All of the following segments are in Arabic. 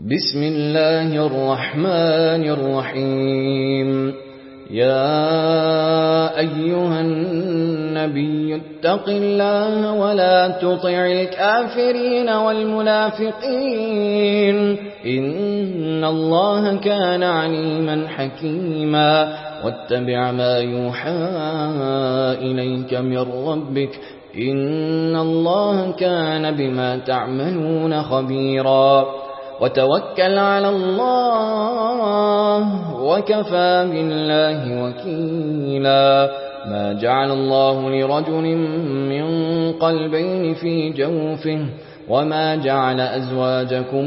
بسم الله الرحمن الرحيم. يا أيها النبي اتق الله ولا تطع الكافرين والمنافقين إن الله كان عليما حكيما. واتبع ما يوحى إليك من ربك إن الله كان بما تعملون خبيرا. وتوكل على الله وكفى بالله وكيلا. ما جعل الله لرجل من قلبين في جوفه وما جعل أزواجكم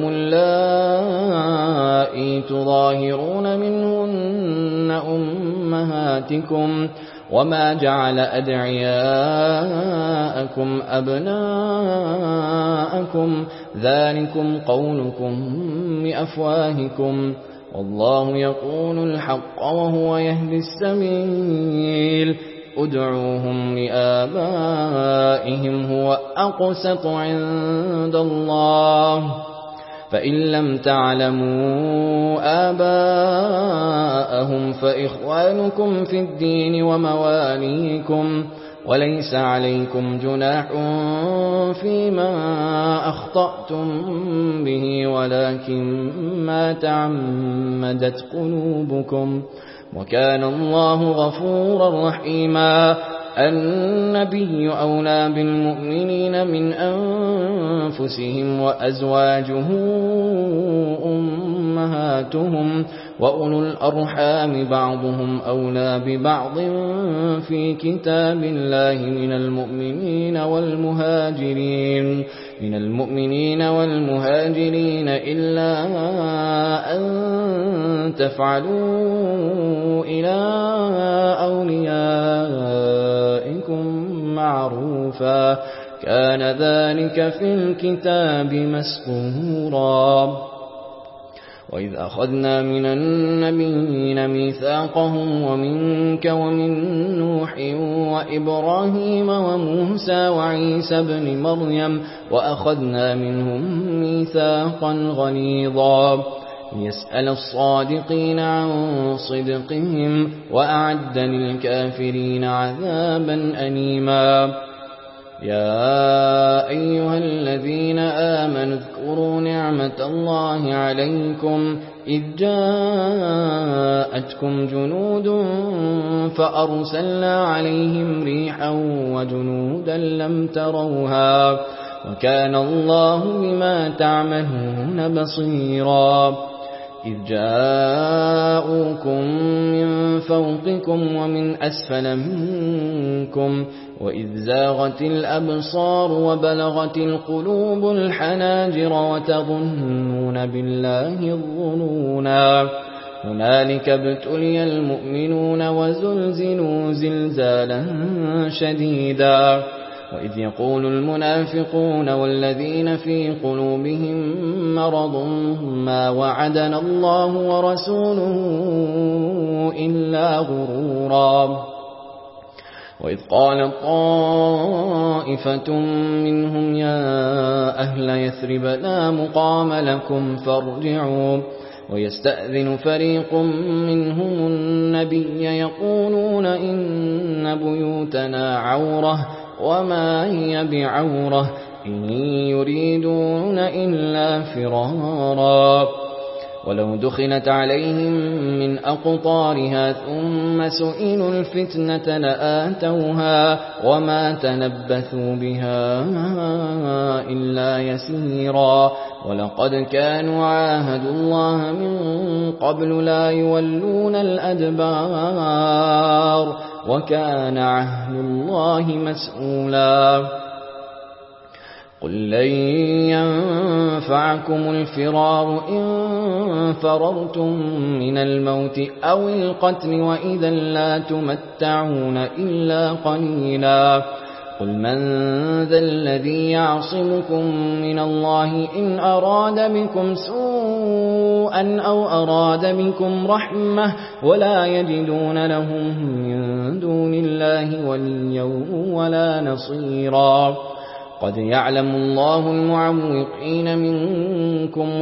اللائي تظاهرون منهن أمهاتكم وما جعل أدعياءكم أبناءكم ذلكم قولكم بأفواهكم والله يقول الحق وهو يهدي السبيل. ادعوهم لآبائهم هو أقسط عند الله فإن لم تعلموا آباءهم فإخوانكم في الدين ومواليكم وليس عليكم جناح فيما أخطأتم به ولكن ما تعمدت قلوبكم وكان الله غفورا رحيما. النبي أولى بالمؤمنين من أنفسهم وأزواجه أمهاتهم وأولو الأرحام بعضهم أولى ببعض في كتاب الله من المؤمنين والمهاجرين إلا أن تفعلوا إلى أوليائكم معروفا كان ذلك في الكتاب مسطورا. وإذ أخذنا من النبيين ميثاقهم ومنك ومن نوح وإبراهيم وموسى وعيسى بن مريم وأخذنا منهم ميثاقا غليظا ليسأل الصادقين عن صدقهم وأعد للكافرين عذابا أليما. يا أيها الذين آمنوا اذكروا نعمة الله عليكم إذ جاءتكم جنود فأرسلنا عليهم ريحا وجنودا لم تروها وكان الله بما تعملون بصيرا. إذ جاءوكم من فوقكم ومن أسفل منكم وإذ زاغت الأبصار وبلغت القلوب الحناجر وتظنون بالله الظنونا. هنالك ابتلي المؤمنون وزلزلوا زلزالا شديدا. وإذ يقول المنافقون والذين في قلوبهم مرض ما وعدنا الله ورسوله إلا غرورا. وإذ قال طائفة منهم يا أهل يثرب لا مقام لكم فارجعوا ويستأذن فريق منهم النبي يقولون إن بيوتنا عورة وما هي بعورة إن يريدون إلا فرارا. ولو دخلت عليهم من أقطارها ثم سئلوا الفتنة لآتوها وما تلبثوا بها إلا يسيرا. ولقد كانوا عاهدوا الله من قبل لا يولون الأدبار وكان عهد الله مسؤولا. قل لن ينفعكم الفرار إن فررتم من الموت أو القتل وإذا لا تمتعون إلا قليلا. قل من ذا الذي يعصمكم من الله إن أراد بكم سوءا أو أراد بكم رحمة ولا يجدون لهم من دون الله وليا ولا نصيرا. قد يعلم الله المعوقين منكم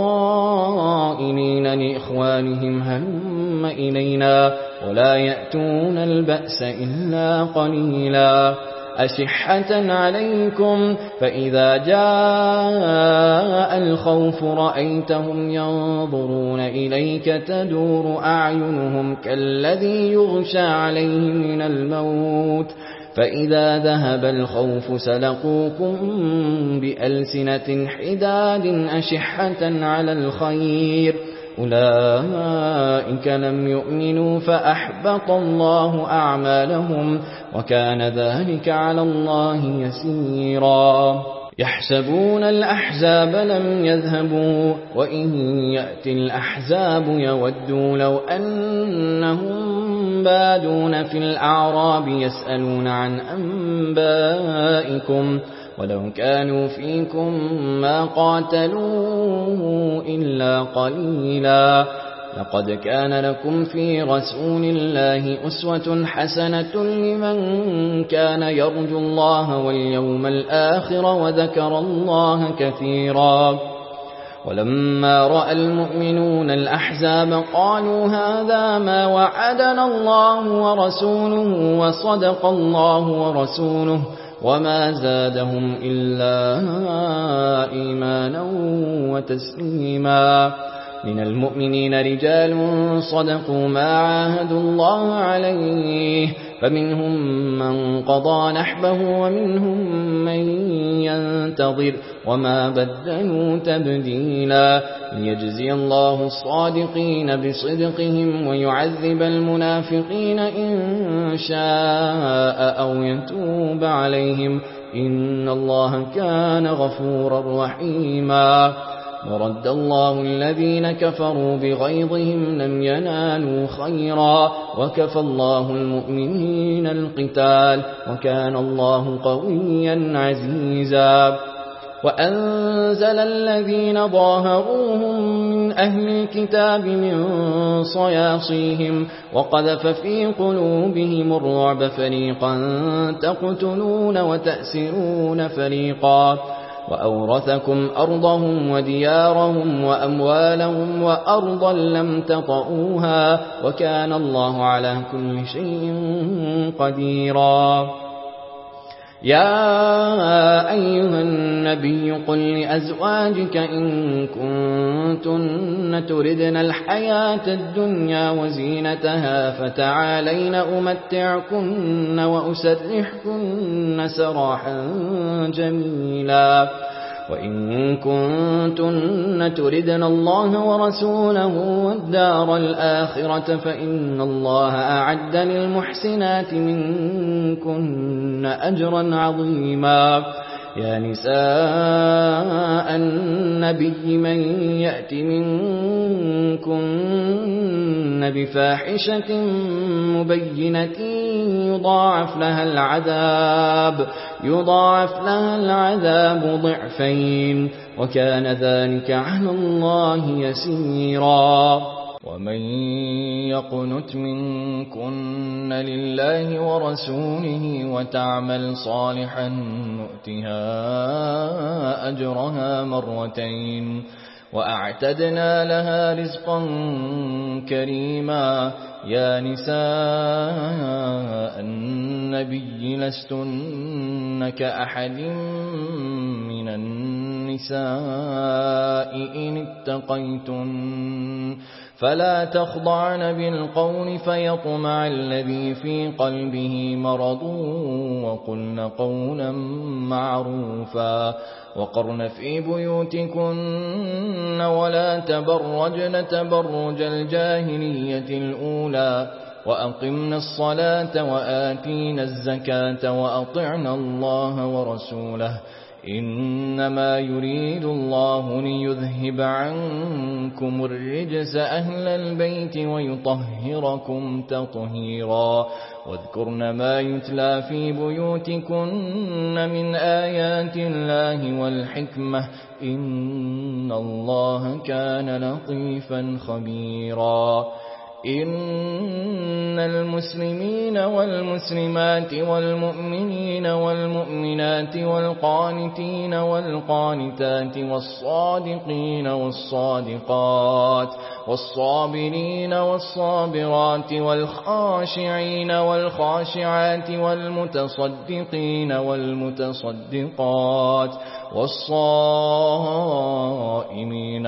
والقائلين لإخوانهم هلم إلينا ولا يأتون البأس إلا قليلا أشحة عليكم فإذا جاء الخوف رأيتهم ينظرون إليك تدور أعينهم كالذي يغشى عليه من الموت فإذا ذهب الخوف سلقوكم بألسنة حداد أشحة على الخير أولئك لم يؤمنوا فأحبط الله أعمالهم وكان ذلك على الله يسيرا يحسبون الأحزاب لم يذهبوا وإن يأتي الأحزاب يودوا لو أنهم بادون في الأعراب يسألون عن أنبائكم ولو كانوا فيكم ما قاتلوا إلا قليلا لقد كان لكم في رسول الله أسوة حسنة لمن كان يرجو الله واليوم الآخر وذكر الله كثيرا ولما رأى المؤمنون الأحزاب قالوا هذا ما وعدنا الله ورسوله وصدق الله ورسوله وما زادهم إلا إيمانا وتسليما من المؤمنين رجال صدقوا ما عاهدوا الله عليه فمنهم من قضى نحبه ومنهم من ينتظر وما بدلوا تبديلا ليجزي الله الصادقين بصدقهم ويعذب المنافقين إن شاء أو يتوب عليهم إن الله كان غفورا رحيما ورد الله الذين كفروا بغيظهم لم ينالوا خيرا وكفى الله المؤمنين القتال وكان الله قويا عزيزا وأنزل الذين ظاهروهم من أهل الكتاب من صياصيهم وقذف في قلوبهم الرعب فريقا تقتلون وتأسرون فريقا وأورثكم أرضهم وديارهم وأموالهم وأرضا لم تطئوها وكان الله على كل شيء قديرا يا أيها النبي قل لأزواجك إن كنتن تردن الحياة الدنيا وزينتها فتعالين أمتعكن وأسرحكن سراحا جميلا وإن كنتن تردن الله ورسوله والدار الآخرة فإن الله أعد للمحسنات منكن أجرا عظيما يا نساء النبي من يأت منكن بفاحشة مبينة يضاعف لها العذاب ضعفين وكان ذلك على الله يسيرا ومن يقنت منكن لله ورسوله وتعمل صالحا نؤتها أجرها مرتين وأعتدنا لها رزقا كريما يا نساء النبي لستن كأحد من النساء إن اتقيتن فلا تخضعن بالقول فيطمع الذي في قلبه مرض وقلن قولا معروفا وقرن في بيوتكن ولا تبرجن تبرج الجاهلية الأولى وأقمنا الصلاة وآتينا الزكاة وأطعنا الله ورسوله إنما يريد الله ليذهب عنكم الرجس أهل البيت ويطهركم تطهيرا واذكرن ما يتلى في بيوتكن من آيات الله والحكمة إن الله كان لطيفا خبيرا إن المسلمين والمسلمات والمؤمنين والمؤمنات والقانتين والقانتات والصادقين والصادقات والصابرين والصابرات والخاشعين والخاشعات والمتصدقين والمتصدقات والصائمين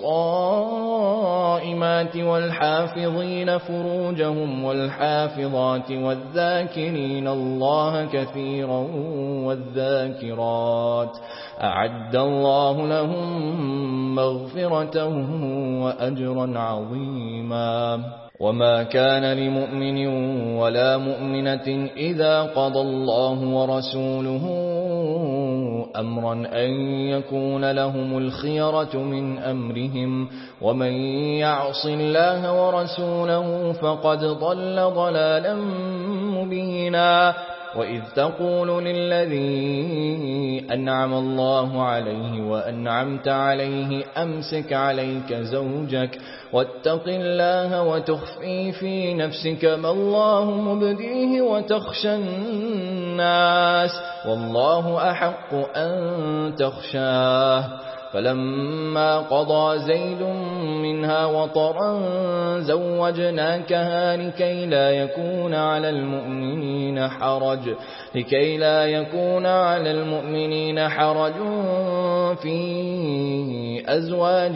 والصائمات والحافظين فروجهم والحافظات والذاكرين الله كثيرا والذاكرات أعد الله لهم مغفرة وأجرا عظيما. وما كان لمؤمن ولا مؤمنة إذا قضى الله ورسوله أمرا أن يكون لهم الخيرة من أمرهم ومن يعص الله ورسوله فقد ضل ضلالا مبينا. وإذ تقول للذي أنعم الله عليه وأنعمت عليه أمسك عليك زوجك واتق الله وتخفي في نفسك ما الله مبديه وتخشى الناس والله أحق أن تخشاه. فلما قضى زيد منها وطرا زوجناكها لكي لا يكون على المؤمنين حرج في أزواج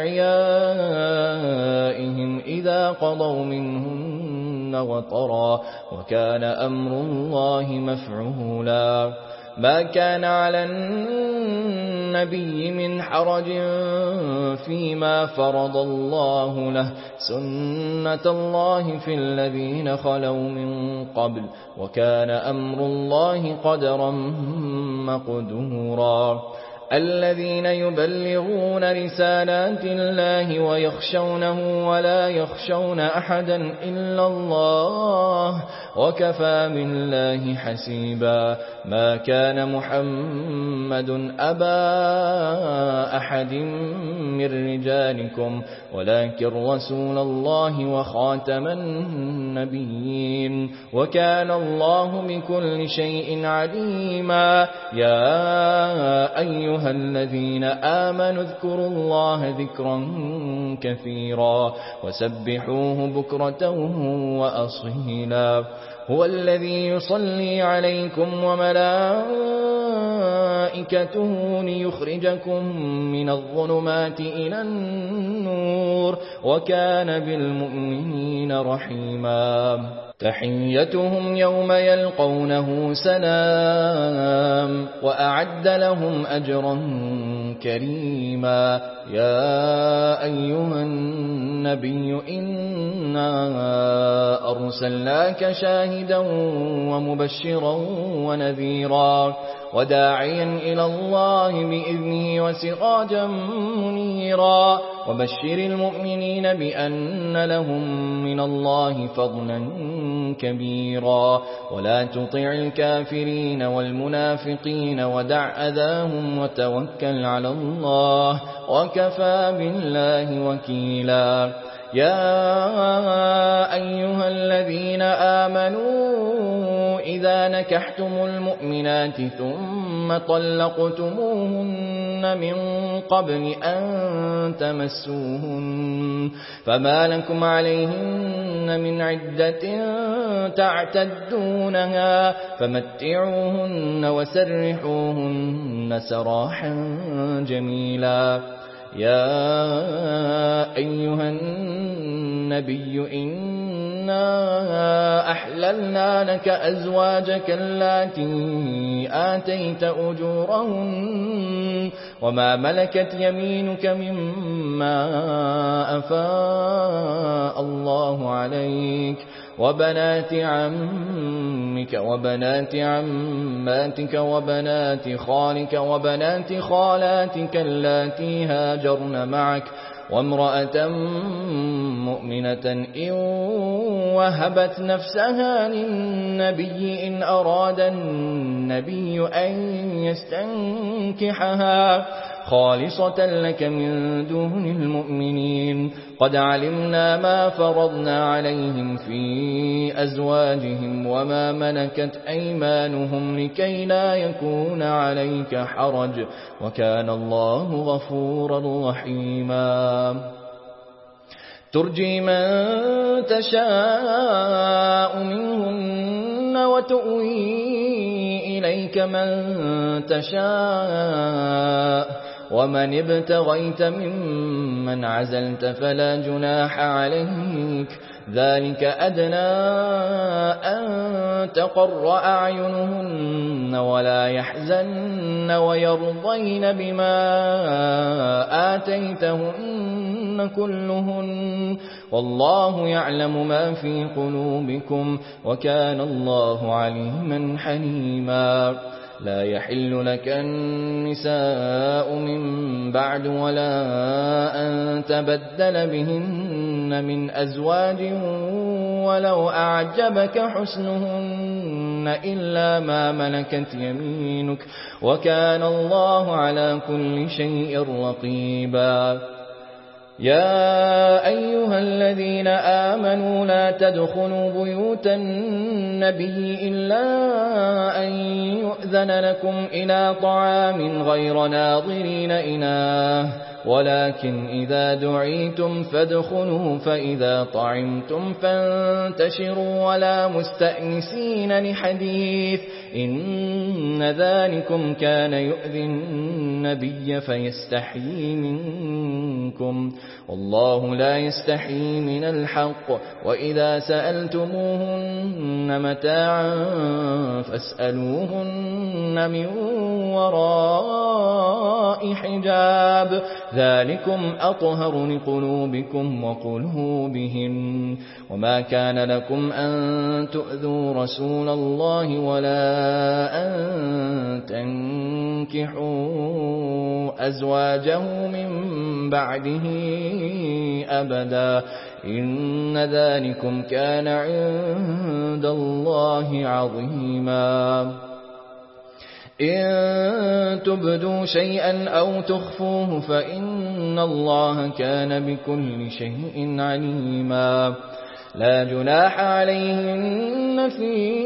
أدعيائهم إذا قضوا منهن وطرا وكان أمر الله مفعولا. ما كان على النبي من حرج فيما فرض الله له سنة الله في الذين خلوا من قبل وكان أمر الله قدرا مقدورا. الذين يبلغون رسالات الله ويخشونه ولا يخشون أحدا إلا الله وكفى بالله حسيبا. ما كان محمد أبا أحد من رجالكم ولكن رسول الله وخاتم النبيين وكان الله بكل شيء عليما. يا أيها الذين آمنوا اذكروا الله ذكرا كثيرا وسبحوه بكرة وأصيلا. هو الذي يصلي عليكم وملائكته ليخرجكم من الظلمات إلى النور وكان بالمؤمنين رحيما. تحيتهم يوم يلقونه سلام وأعد لهم أجرا كريما. يا أيها النبي إنا أرسلناك شاهدا ومبشرا ونذيرا وداعيا إلى الله بإذنه وسراجا منيرا. وبشر المؤمنين بأن لهم من الله فضلا كبيرا. ولا تطع الكافرين والمنافقين ودع أذاهم وتوكل على الله وكفى بالله وكيلا. يا أيها الذين آمنوا إذا نكحتم المؤمنات ثم طلقتموهن من قبل أن تمسوهن فما لكم عليهن من عدة تعتدونها فمتعوهن وسرحوهن سراحا جميلا. يا أيها النبي إنا أحللنا لك أزواجك اللاتي آتيت أجورهن وما ملكت يمينك مما أفاء الله عليك وبنات عمك وبنات عماتك وبنات خالك وبنات خالاتك اللاتي هاجرن معك وامرأة مؤمنة إن وهبت نفسها للنبي إن أراد النبي أن يستنكحها خالصة لك من دون المؤمنين. قد علمنا ما فرضنا عليهم في أزواجهم وما ملكت أيمانهم لكي لا يكون عليك حرج، وكان الله غفورا رحيما. ترجي من تشاء منهن وتؤوي إليك من تشاء، ومن ابتغيت ممن عزلت فلا جناح عليك، ذلك أدنى أن تقر أعينهن ولا يحزن ويرضين بما آتيتهن كلهن، والله يعلم ما في قلوبكم، وكان الله عليما حليما. لا يحل لك النساء من بعد ولا أن تبدل بهن من أزواج ولو أعجبك حسنهن إلا ما ملكت يمينك، وكان الله على كل شيء رقيبا. يا أيها الذين آمنوا لا تدخلوا بيوت النبي إلا أن يؤذن لكم إلى طعام غير ناظرين إناه، ولكن إذا دعيتم فادخلوا، فإذا طعمتم فانتشروا ولا مستأنسين لحديث، إن ذلكم كان يؤذي النبي فيستحيي منكم، والله لا يستحيي من الحق. وإذا سألتموهن متاعا فاسألوهن من وراء حجاب، ذلكم أطهر لقلوبكم وقلوبهن. وما كان لكم أن تؤذوا رسول الله ولا أن تنكحوا أزواجه من بعده أبدا، إن ذلكم كان عند الله عظيما. إن تبدوا شيئا أو تخفوه فإن الله كان بكل شيء عليما. لا جناح عليهن في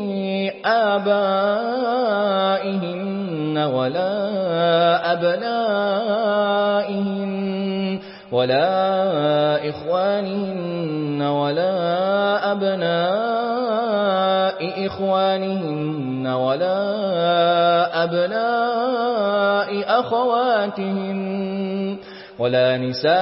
آبائهن ولا أبنائهن ولا إخوانهن ولا أبناء إخوانهن ولا أبناء أخواتهن ولا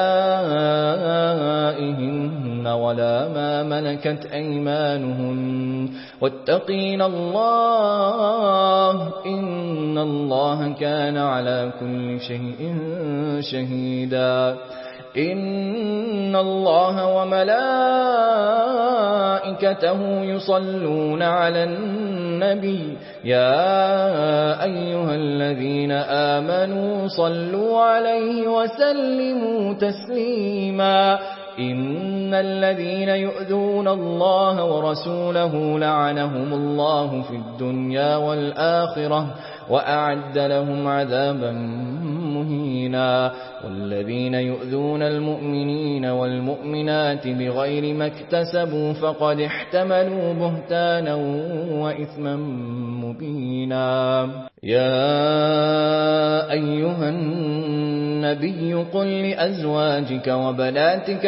نسائهن ولا ما ملكت أيمانهن، واتقين الله إن الله كان على كل شيء شهيدا. إن الله وملائكته يصلون على النبي، يا أيها الذين آمنوا صلوا عليه وسلموا تسليما. إن الذين يؤذون الله ورسوله لعنهم الله في الدنيا والآخرة وأعد لهم عذابا مهينا. والذين يؤذون المؤمنين والمؤمنات بغير ما اكتسبوا فقد احتملوا بهتانا وإثما مبينا. يا أيها النبي قل لأزواجك وبناتك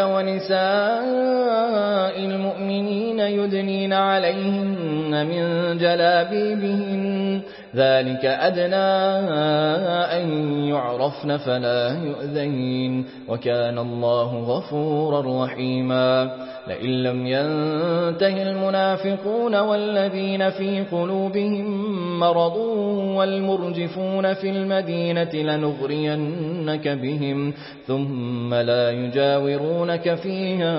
ونساء المؤمنين يدنين عليهن من جلابيبهن، ذلك أدنى أن يعرفن فلا يؤذين، وكان الله غفورا رحيما. لئن لم ينته المنافقون والذين في قلوبهم مرض والمرجفون في المدينة لنغرينك بهم ثم لا يجاورونك فيها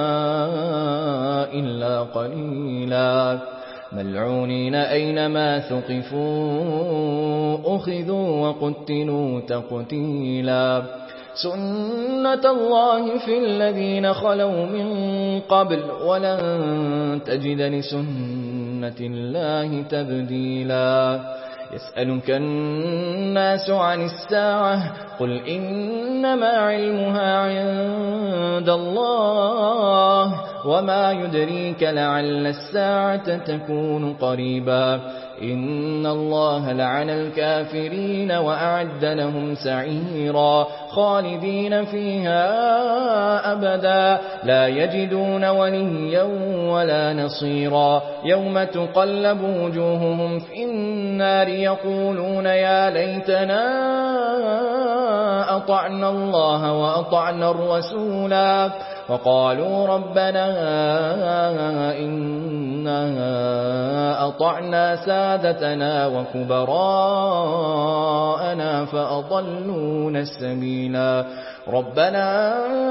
إلا قليلا، ملعونين أينما ثقفوا أخذوا وقتلوا تقتيلا. سنة الله في الذين خلوا من قبل ولن تجد لسنة الله تبديلا. يسألك الناس عن الساعة قل إنما علمها عند الله وما يدريك لعل الساعة تكون قريبا إن الله لعن الكافرين وأعد لهم سعيرا خالدين فيها أبدا لا يجدون وليا ولا نصيرا يوم تقلب وجوههم في النار يقولون يا ليتنا أطعنا الله وأطعنا الرسولا وقالوا ربنا إنا أطعنا سادتنا وكبراءنا فأضلونا السبيلا ربنا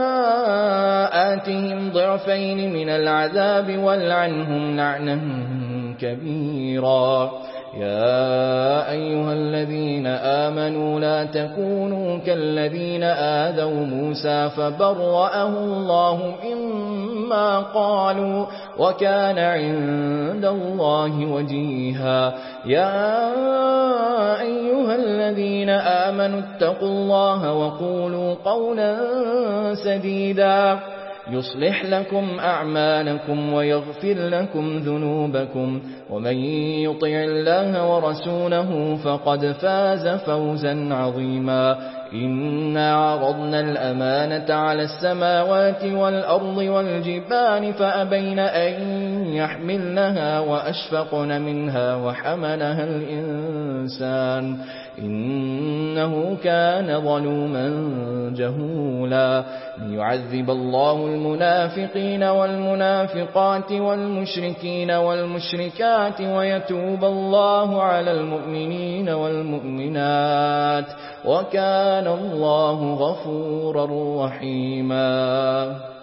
آتهم ضعفين من العذاب والعنهم لعنا كبيرا يا أيها الذين آمنوا لا تكونوا كالذين آذوا موسى فبرأه الله مما قالوا وكان عند الله وجيها يا أيها الذين آمنوا اتقوا الله وقولوا قولا سديدا يصلح لكم أعمالكم ويغفر لكم ذنوبكم ومن يطع الله ورسوله فقد فاز فوزا عظيما إنا عرضنا الأمانة على السماوات والأرض والجبال فأبين أن يحملنها وأشفقن منها وحملها الإنسان إنه كان ظلوما جهولا ليعذب الله المنافقين والمنافقات والمشركين والمشركات ويتوب الله على المؤمنين والمؤمنات وكان الله غفورا رحيما